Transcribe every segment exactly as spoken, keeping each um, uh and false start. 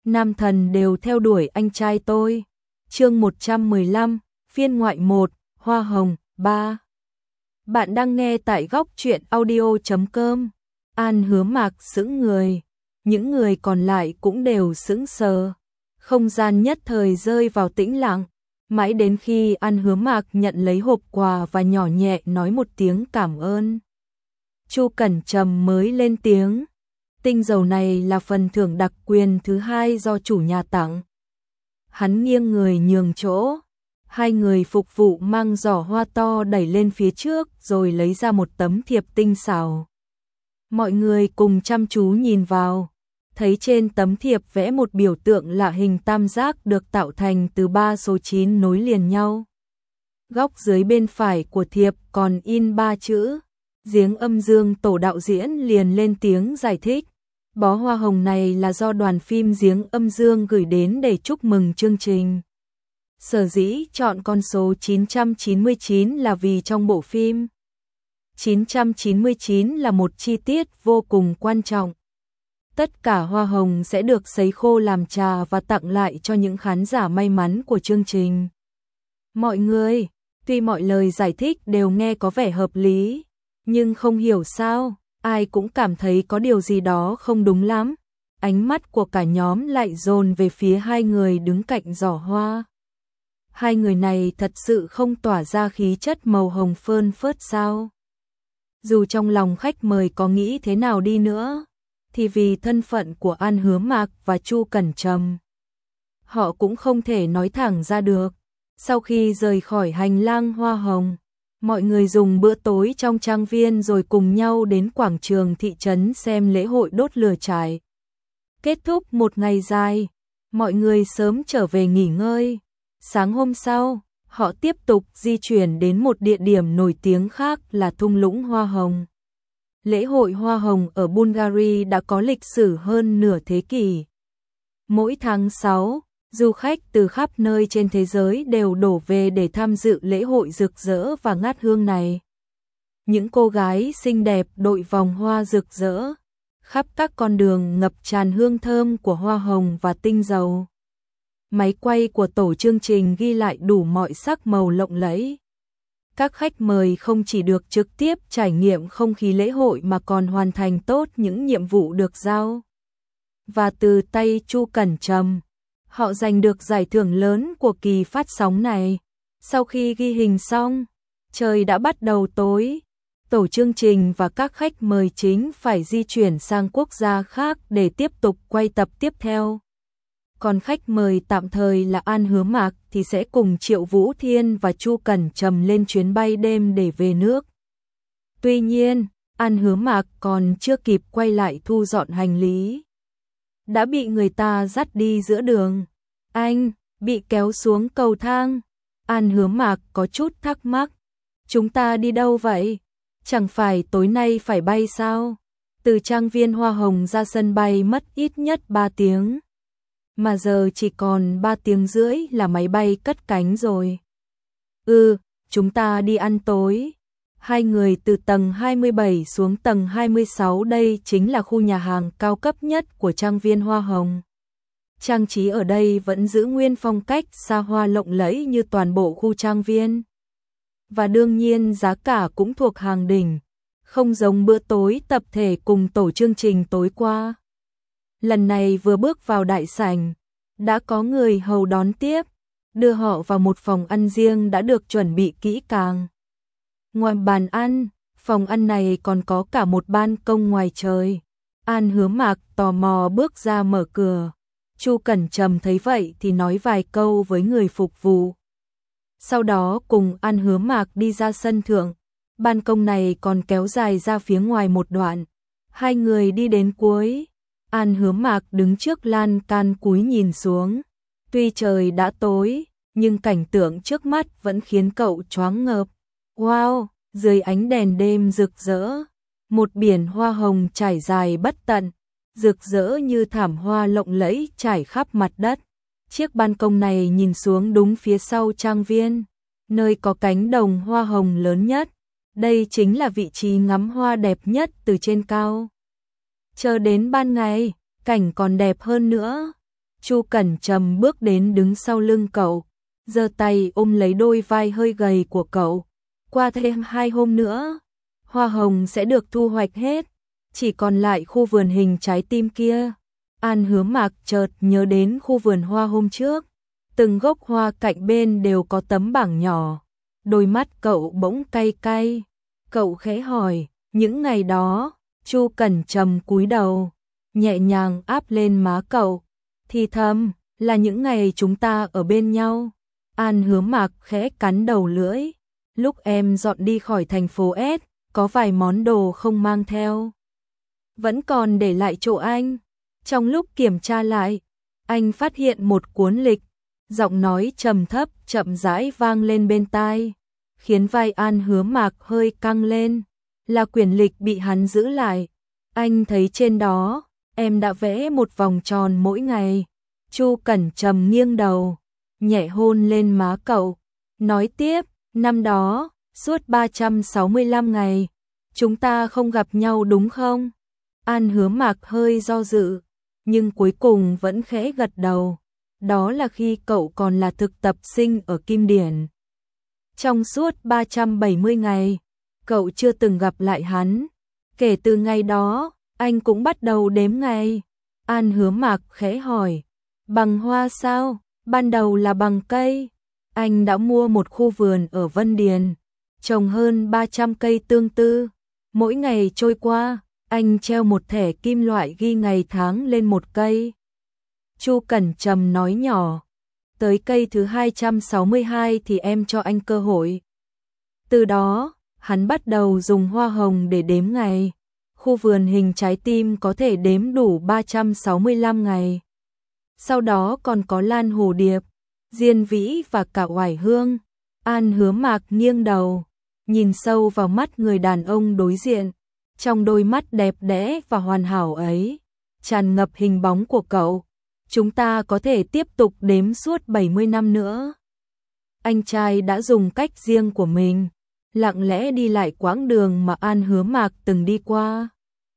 nam thần đều theo đuổi anh trai tôi. Chương một trăm mười lăm, phiên ngoại một, Hoa Hồng, ba. Bạn đang nghe tại góc truyện audio chấm com. An Hứa Mạc sững người, những người còn lại cũng đều sững sờ. Không gian nhất thời rơi vào tĩnh lặng, mãi đến khi An Hứa Mạc nhận lấy hộp quà và nhỏ nhẹ nói một tiếng cảm ơn. Chu Cẩn Trầm mới lên tiếng, tinh dầu này là phần thưởng đặc quyền thứ hai do chủ nhà tặng. Hắn nghiêng người nhường chỗ, hai người phục vụ mang giỏ hoa to đẩy lên phía trước rồi lấy ra một tấm thiệp tinh xảo. Mọi người cùng chăm chú nhìn vào, thấy trên tấm thiệp vẽ một biểu tượng lạ hình tam giác được tạo thành từ ba số chín nối liền nhau. Góc dưới bên phải của thiệp còn in ba chữ. Giếng Âm Dương tổ đạo diễn liền lên tiếng giải thích. Bó hoa hồng này là do đoàn phim Giếng Âm Dương gửi đến để chúc mừng chương trình. Sở dĩ chọn con số chín trăm chín mươi chín là vì trong bộ phim chín trăm chín mươi chín là một chi tiết vô cùng quan trọng. Tất cả hoa hồng sẽ được sấy khô làm trà và tặng lại cho những khán giả may mắn của chương trình. Mọi người, tuy mọi lời giải thích đều nghe có vẻ hợp lý, nhưng không hiểu sao, ai cũng cảm thấy có điều gì đó không đúng lắm. Ánh mắt của cả nhóm lại dồn về phía hai người đứng cạnh giỏ hoa. Hai người này thật sự không tỏa ra khí chất màu hồng phơn phớt sao? Dù trong lòng khách mời có nghĩ thế nào đi nữa, thì vì thân phận của An Hứa Mạc và Chu Cẩn Trầm, họ cũng không thể nói thẳng ra được. Sau khi rời khỏi hành lang hoa hồng, mọi người dùng bữa tối trong trang viên rồi cùng nhau đến quảng trường thị trấn xem lễ hội đốt lửa trại. Kết thúc một ngày dài, mọi người sớm trở về nghỉ ngơi. Sáng hôm sau, họ tiếp tục di chuyển đến một địa điểm nổi tiếng khác là thung lũng hoa hồng. Lễ hội hoa hồng ở Bulgaria đã có lịch sử hơn nửa thế kỷ. Mỗi tháng sáu, du khách từ khắp nơi trên thế giới đều đổ về để tham dự lễ hội rực rỡ và ngát hương này. Những cô gái xinh đẹp đội vòng hoa rực rỡ, khắp các con đường ngập tràn hương thơm của hoa hồng và tinh dầu. Máy quay của tổ chương trình ghi lại đủ mọi sắc màu lộng lẫy. Các khách mời không chỉ được trực tiếp trải nghiệm không khí lễ hội mà còn hoàn thành tốt những nhiệm vụ được giao. Và từ tay Chu Cẩn Trầm, họ giành được giải thưởng lớn của kỳ phát sóng này. Sau khi ghi hình xong, trời đã bắt đầu tối. Tổ chương trình và các khách mời chính phải di chuyển sang quốc gia khác để tiếp tục quay tập tiếp theo. Còn khách mời tạm thời là An Hứa Mạc thì sẽ cùng Triệu Vũ Thiên và Chu Cẩn Trầm lên chuyến bay đêm để về nước. Tuy nhiên, An Hứa Mạc còn chưa kịp quay lại thu dọn hành lý, đã bị người ta dắt đi giữa đường. Anh, bị kéo xuống cầu thang. An Hứa Mạc có chút thắc mắc. Chúng ta đi đâu vậy? Chẳng phải tối nay phải bay sao? Từ trang viên hoa hồng ra sân bay mất ít nhất ba tiếng. Mà giờ chỉ còn ba tiếng rưỡi là máy bay cất cánh rồi. Ừ, chúng ta đi ăn tối. Hai người từ tầng hai mươi bảy xuống tầng hai mươi sáu, đây chính là khu nhà hàng cao cấp nhất của trang viên hoa hồng. Trang trí ở đây vẫn giữ nguyên phong cách xa hoa lộng lẫy như toàn bộ khu trang viên. Và đương nhiên giá cả cũng thuộc hàng đỉnh, không giống bữa tối tập thể cùng tổ chương trình tối qua. Lần này vừa bước vào đại sảnh, đã có người hầu đón tiếp, đưa họ vào một phòng ăn riêng đã được chuẩn bị kỹ càng. Ngoài bàn ăn, phòng ăn này còn có cả một ban công ngoài trời. An Hứa Mạc tò mò bước ra mở cửa. Chu Cẩn Trầm thấy vậy thì nói vài câu với người phục vụ. Sau đó cùng An Hứa Mạc đi ra sân thượng. Ban công này còn kéo dài ra phía ngoài một đoạn. Hai người đi đến cuối. An Hứa Mạc đứng trước lan can cúi nhìn xuống. Tuy trời đã tối, nhưng cảnh tượng trước mắt vẫn khiến cậu choáng ngợp. Wow, dưới ánh đèn đêm rực rỡ, một biển hoa hồng trải dài bất tận, rực rỡ như thảm hoa lộng lẫy trải khắp mặt đất. Chiếc ban công này nhìn xuống đúng phía sau trang viên, nơi có cánh đồng hoa hồng lớn nhất. Đây chính là vị trí ngắm hoa đẹp nhất từ trên cao. Chờ đến ban ngày, cảnh còn đẹp hơn nữa. Chu Cẩn Trầm bước đến đứng sau lưng cậu, giơ tay ôm lấy đôi vai hơi gầy của cậu. Qua thêm hai hôm nữa, hoa hồng sẽ được thu hoạch hết, chỉ còn lại khu vườn hình trái tim kia. An Hứa Mạc chợt nhớ đến khu vườn hoa hôm trước, từng gốc hoa cạnh bên đều có tấm bảng nhỏ. Đôi mắt cậu bỗng cay cay, cậu khẽ hỏi, những ngày đó, Chu Cẩn Trầm cúi đầu, nhẹ nhàng áp lên má cậu, thì thầm, là những ngày chúng ta ở bên nhau. An Hứa Mạc khẽ cắn đầu lưỡi, lúc em dọn đi khỏi thành phố S, có vài món đồ không mang theo, vẫn còn để lại chỗ anh. Trong lúc kiểm tra lại, anh phát hiện một cuốn lịch, giọng nói trầm thấp chậm rãi vang lên bên tai, khiến vai An Hứa Mạc hơi căng lên, là quyển lịch bị hắn giữ lại. Anh thấy trên đó, em đã vẽ một vòng tròn mỗi ngày. Chu Cẩn Trầm nghiêng đầu, nhẹ hôn lên má cậu, nói tiếp, năm đó, suốt ba trăm sáu mươi lăm ngày, chúng ta không gặp nhau đúng không? An Hứa Mạc hơi do dự, nhưng cuối cùng vẫn khẽ gật đầu. Đó là khi cậu còn là thực tập sinh ở Kim Điển. Trong suốt ba trăm bảy mươi ngày, cậu chưa từng gặp lại hắn. Kể từ ngày đó, anh cũng bắt đầu đếm ngày. An Hứa Mạc khẽ hỏi, bằng hoa sao? Ban đầu là bằng cây. Anh đã mua một khu vườn ở Vân Điền, trồng hơn ba trăm cây tương tư. Mỗi ngày trôi qua, anh treo một thẻ kim loại ghi ngày tháng lên một cây. Chu Cẩn Trầm nói nhỏ, tới cây thứ hai trăm sáu mươi hai thì em cho anh cơ hội. Từ đó, hắn bắt đầu dùng hoa hồng để đếm ngày. Khu vườn hình trái tim có thể đếm đủ ba trăm sáu mươi lăm ngày. Sau đó còn có lan hồ điệp, diên vĩ và cả oải hương. An Hứa Mạc nghiêng đầu, nhìn sâu vào mắt người đàn ông đối diện. Trong đôi mắt đẹp đẽ và hoàn hảo ấy, tràn ngập hình bóng của cậu. Chúng ta có thể tiếp tục đếm suốt bảy mươi năm nữa. Anh trai đã dùng cách riêng của mình, lặng lẽ đi lại quãng đường mà An Hứa Mạc từng đi qua.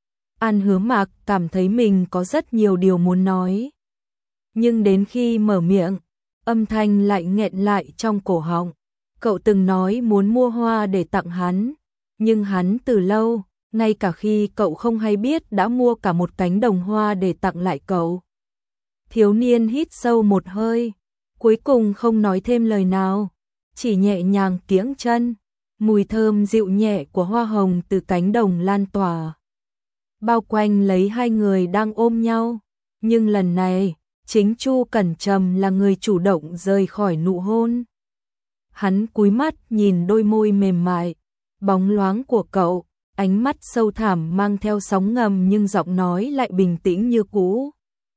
An Hứa Mạc cảm thấy mình có rất nhiều điều muốn nói. Nhưng đến khi mở miệng, âm thanh lại nghẹn lại trong cổ họng. Cậu từng nói muốn mua hoa để tặng hắn, nhưng hắn từ lâu, ngay cả khi cậu không hay biết đã mua cả một cánh đồng hoa để tặng lại cậu. Thiếu niên hít sâu một hơi, cuối cùng không nói thêm lời nào, chỉ nhẹ nhàng kiễng chân, mùi thơm dịu nhẹ của hoa hồng từ cánh đồng lan tỏa, bao quanh lấy hai người đang ôm nhau. Nhưng lần này, chính Chu Cẩn Trầm là người chủ động rời khỏi nụ hôn. Hắn cúi mắt nhìn đôi môi mềm mại, bóng loáng của cậu, ánh mắt sâu thẳm mang theo sóng ngầm nhưng giọng nói lại bình tĩnh như cũ.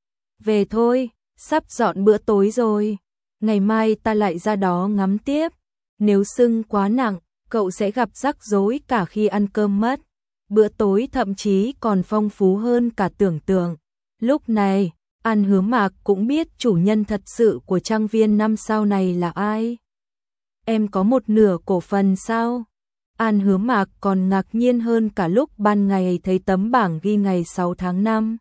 Về thôi, sắp dọn bữa tối rồi, ngày mai ta lại ra đó ngắm tiếp. Nếu sưng quá nặng, cậu sẽ gặp rắc rối cả khi ăn cơm mất. Bữa tối thậm chí còn phong phú hơn cả tưởng tượng. Lúc này, An Hứa Mạc cũng biết chủ nhân thật sự của trang viên năm sao này là ai. Em có một nửa cổ phần sao? An Hứa Mạc còn ngạc nhiên hơn cả lúc ban ngày thấy tấm bảng ghi ngày sáu tháng năm.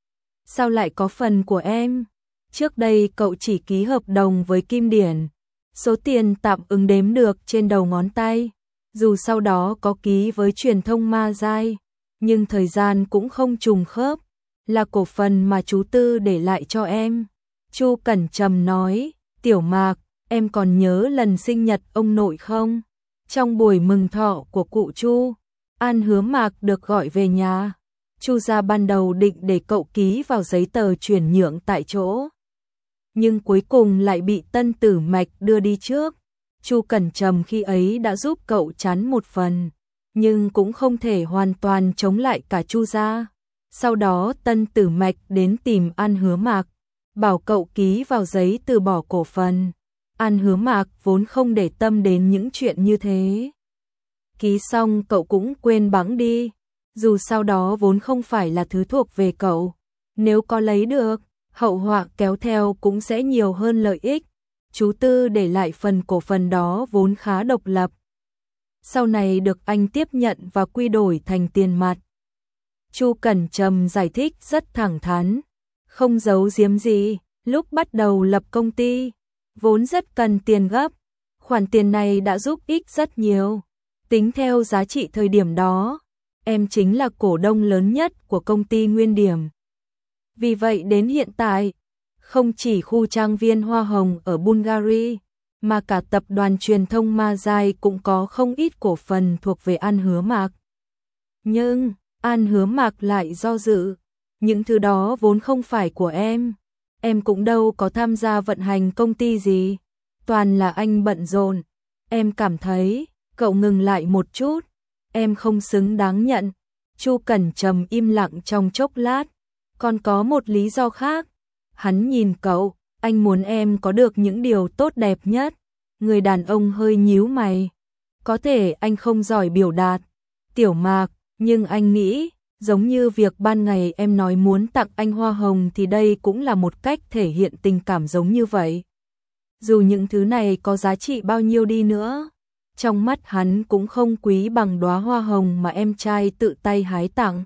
Sao lại có phần của em? Trước đây cậu chỉ ký hợp đồng với Kim Điển, số tiền tạm ứng đếm được trên đầu ngón tay. Dù sau đó có ký với truyền thông Ma Giai, nhưng thời gian cũng không trùng khớp, là cổ phần mà chú Tư để lại cho em. Chu Cẩn Trầm nói, Tiểu Mạc, em còn nhớ lần sinh nhật ông nội không? Trong buổi mừng thọ của cụ Chu, An Hứa Mạc được gọi về nhà. Chu gia ban đầu định để cậu ký vào giấy tờ chuyển nhượng tại chỗ, nhưng cuối cùng lại bị Tân Tử Mạch đưa đi trước. Chu Cẩn Trầm khi ấy đã giúp cậu chắn một phần, nhưng cũng không thể hoàn toàn chống lại cả Chu gia. Sau đó Tân Tử Mạch đến tìm An Hứa Mạc, bảo cậu ký vào giấy từ bỏ cổ phần. An Hứa Mạc vốn không để tâm đến những chuyện như thế. Ký xong cậu cũng quên bẵng đi, dù sau đó vốn không phải là thứ thuộc về cậu. Nếu có lấy được, hậu họa kéo theo cũng sẽ nhiều hơn lợi ích. Chú Tư để lại phần cổ phần đó vốn khá độc lập, sau này được anh tiếp nhận và quy đổi thành tiền mặt. Chu Cẩn Trầm giải thích rất thẳng thắn, không giấu giếm gì, Lúc bắt đầu lập công ty, vốn rất cần tiền gấp. Khoản tiền này đã giúp ích rất nhiều. Tính theo giá trị thời điểm đó, em chính là cổ đông lớn nhất của công ty Nguyên Điểm. Vì vậy đến hiện tại, không chỉ khu trang viên Hoa Hồng ở Bulgaria, mà cả tập đoàn truyền thông Mazai cũng có không ít cổ phần thuộc về An Hứa Mạc. Nhưng, An Hứa Mạc lại do dự. Những thứ đó vốn không phải của em. Em cũng đâu có tham gia vận hành công ty gì. Toàn là anh bận rộn. Em cảm thấy, cậu ngừng lại một chút. Em không xứng đáng nhận. Chu Cẩn Trầm im lặng trong chốc lát. Còn có một lý do khác. Hắn nhìn cậu, anh muốn em có được những điều tốt đẹp nhất. Người đàn ông hơi nhíu mày. Có thể anh không giỏi biểu đạt, Tiểu Mạc, nhưng anh nghĩ, giống như việc ban ngày em nói muốn tặng anh hoa hồng thì đây cũng là một cách thể hiện tình cảm giống như vậy. Dù những thứ này có giá trị bao nhiêu đi nữa, trong mắt hắn cũng không quý bằng đóa hoa hồng mà em trai tự tay hái tặng.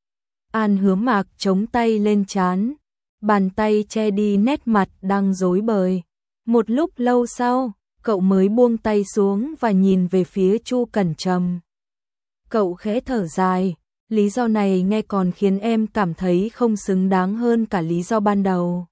An Hứa Mạc chống tay lên trán, bàn tay che đi nét mặt đang rối bời. Một lúc lâu sau, cậu mới buông tay xuống và nhìn về phía Chu Cẩn Trầm. Cậu khẽ thở dài, lý do này nghe còn khiến em cảm thấy không xứng đáng hơn cả lý do ban đầu.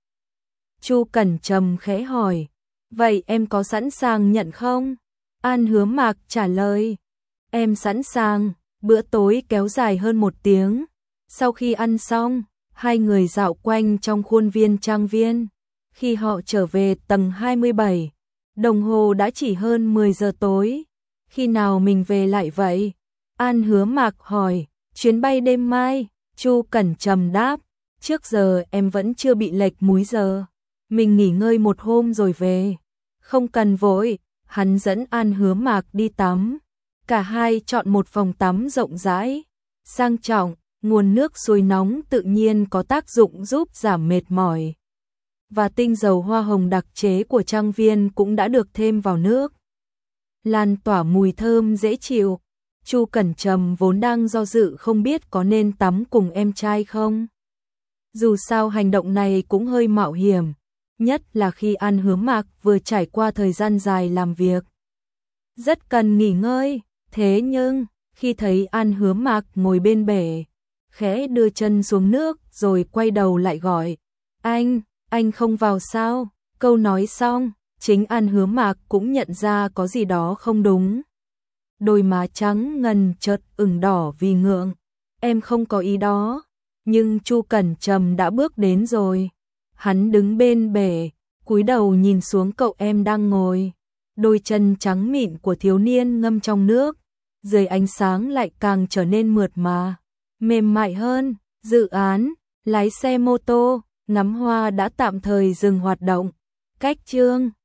Chu Cẩn Trầm khẽ hỏi, vậy em có sẵn sàng nhận không? An Hứa Mạc trả lời, em sẵn sàng. Bữa tối kéo dài hơn một tiếng. Sau khi ăn xong, hai người dạo quanh trong khuôn viên trang viên. Khi họ trở về tầng hai mươi bảy, đồng hồ đã chỉ hơn mười giờ tối. Khi nào mình về lại vậy? An Hứa Mạc hỏi. Chuyến bay đêm mai, Chu Cẩn Trầm đáp. Trước giờ em vẫn chưa bị lệch múi giờ. Mình nghỉ ngơi một hôm rồi về. Không cần vội, hắn dẫn An Hứa Mạc đi tắm. Cả hai chọn một phòng tắm rộng rãi, sang trọng, nguồn nước suối nóng tự nhiên có tác dụng giúp giảm mệt mỏi. Và tinh dầu hoa hồng đặc chế của trang viên cũng đã được thêm vào nước. Lan tỏa mùi thơm dễ chịu. Chu Cẩn Trầm vốn đang do dự không biết có nên tắm cùng em trai không. Dù sao hành động này cũng hơi mạo hiểm, nhất là khi An Hứa Mạc vừa trải qua thời gian dài làm việc. Rất cần nghỉ ngơi, thế nhưng, khi thấy An Hứa Mạc ngồi bên bể, khẽ đưa chân xuống nước rồi quay đầu lại gọi, anh, anh không vào sao? Câu nói xong, chính An Hứa Mạc cũng nhận ra có gì đó không đúng. Đôi má trắng ngần chợt ửng đỏ vì ngượng, em không có ý đó, nhưng Chu Cẩn Trầm đã bước đến rồi. Hắn đứng bên bể, cúi đầu nhìn xuống cậu em đang ngồi. Đôi chân trắng mịn của thiếu niên ngâm trong nước, dưới ánh sáng lại càng trở nên mượt mà, mềm mại hơn. Dự án lái xe mô tô, ngắm hoa đã tạm thời dừng hoạt động. Cách chương